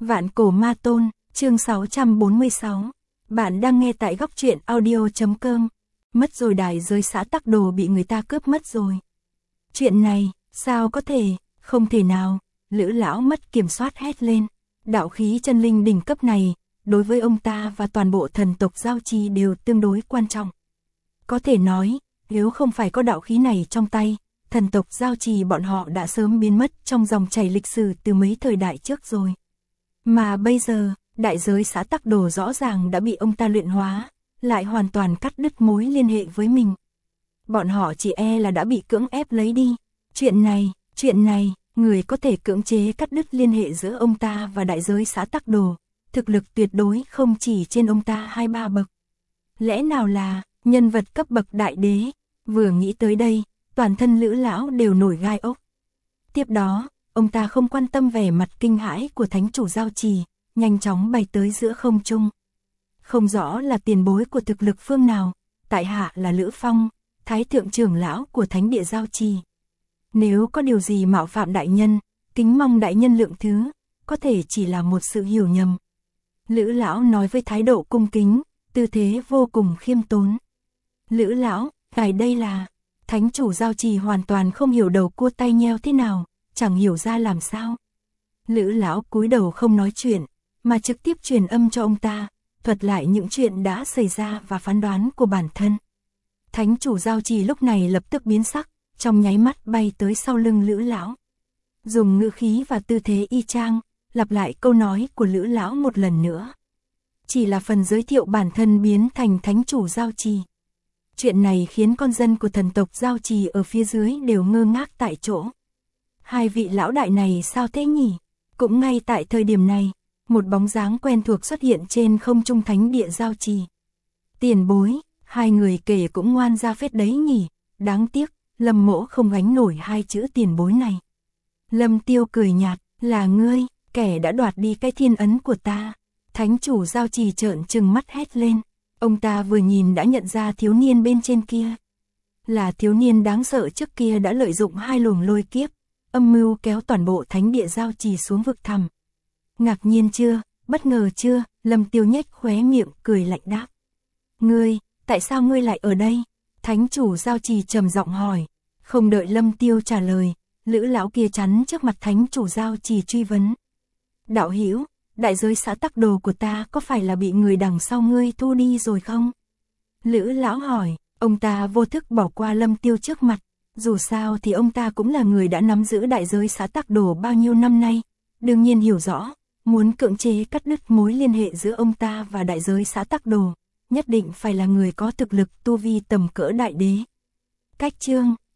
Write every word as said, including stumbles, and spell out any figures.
Vạn Cổ Ma Tôn, chương sáu trăm bốn mươi sáu. Bạn đang nghe tại góc truyện audio chấm com. Mất rồi, đại giới xã Tắc Đồ bị người ta cướp mất rồi. Chuyện này, sao có thể, không thể nào, Lữ lão mất kiểm soát hét lên. Đạo khí chân linh đỉnh cấp này, đối với ông ta và toàn bộ thần tộc Giao Trì đều tương đối quan trọng. Có thể nói, nếu không phải có đạo khí này trong tay, thần tộc Giao Trì bọn họ đã sớm biến mất trong dòng chảy lịch sử từ mấy thời đại trước rồi. Mà bây giờ, đại giới xã Tắc Đồ rõ ràng đã bị ông ta luyện hóa, lại hoàn toàn cắt đứt mối liên hệ với mình. Bọn họ chỉ e là đã bị cưỡng ép lấy đi. Chuyện này, chuyện này, người có thể cưỡng chế cắt đứt liên hệ giữa ông ta và đại giới xã Tắc Đồ, thực lực tuyệt đối không chỉ trên ông ta hai ba bậc. Lẽ nào là nhân vật cấp bậc đại đế? Vừa nghĩ tới đây, toàn thân Lữ lão đều nổi gai ốc. Tiếp đó, ông ta không quan tâm vẻ mặt kinh hãi của thánh chủ Giao Trì, nhanh chóng bay tới giữa không trung. Không rõ là tiền bối của thực lực phương nào, tại hạ là Lữ Phong, thái thượng trưởng lão của thánh địa Giao Trì. Nếu có điều gì mạo phạm đại nhân, kính mong đại nhân lượng thứ, có thể chỉ là một sự hiểu nhầm. Lữ lão nói với thái độ cung kính, tư thế vô cùng khiêm tốn. Lữ lão, ngài đây là... Thánh chủ Giao Trì hoàn toàn không hiểu đầu cua tay nheo thế nào, chẳng hiểu ra làm sao. Lữ lão cúi đầu không nói chuyện, mà trực tiếp truyền âm cho ông ta, thuật lại những chuyện đã xảy ra và phán đoán của bản thân. Thánh chủ Giao Trì lúc này lập tức biến sắc, trong nháy mắt bay tới sau lưng Lữ lão. Dùng ngữ khí và tư thế y chang, lặp lại câu nói của Lữ lão một lần nữa. Chỉ là phần giới thiệu bản thân biến thành thánh chủ Giao Trì. Chuyện này khiến con dân của thần tộc Giao Trì ở phía dưới đều ngơ ngác tại chỗ. Hai vị lão đại này sao thế nhỉ? Cũng ngay tại thời điểm này, một bóng dáng quen thuộc xuất hiện trên không trung thánh địa Giao Trì. Tiền bối, hai người kể cũng ngoan ra phết đấy nhỉ, đáng tiếc, Lâm mỗ không gánh nổi hai chữ tiền bối này. Lâm Tiêu cười nhạt, là ngươi, kẻ đã đoạt đi cái thiên ấn của ta. Thánh chủ Giao Trì trợn trừng mắt hét lên. Ông ta vừa nhìn đã nhận ra thiếu niên bên trên kia. Là thiếu niên đáng sợ trước kia đã lợi dụng hai luồng lôi kiếp, âm mưu kéo toàn bộ thánh địa Giao Trì xuống vực thẳm. Ngạc nhiên chưa, bất ngờ chưa? Lâm Tiêu nhếch khóe miệng cười lạnh đáp. Ngươi, tại sao ngươi lại ở đây? Thánh chủ Giao Trì trầm giọng hỏi. Không đợi Lâm Tiêu trả lời, Lữ lão kia chắn trước mặt thánh chủ Giao Trì truy vấn. Đạo hữu, đại giới xã Tắc Đồ của ta có phải là bị người đằng sau ngươi thu đi rồi không? Lữ lão hỏi. Ông ta vô thức bỏ qua Lâm Tiêu trước mặt. Dù sao thì ông ta cũng là người đã nắm giữ đại giới xã Tắc Đồ bao nhiêu năm nay. Đương nhiên hiểu rõ, muốn cưỡng chế cắt đứt mối liên hệ giữa ông ta và đại giới xã Tắc Đồ, nhất định phải là người có thực lực tu vi tầm cỡ đại đế. Cách chương